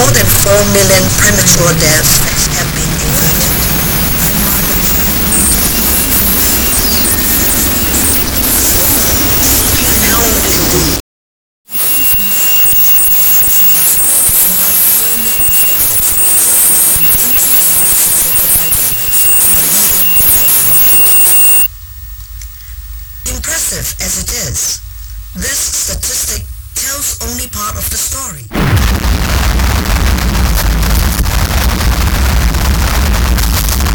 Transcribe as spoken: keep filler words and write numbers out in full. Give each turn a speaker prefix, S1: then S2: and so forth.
S1: more than four million premature deaths have been avoided. Now indeed. Impressive as it is, this statistic tells only part of the story.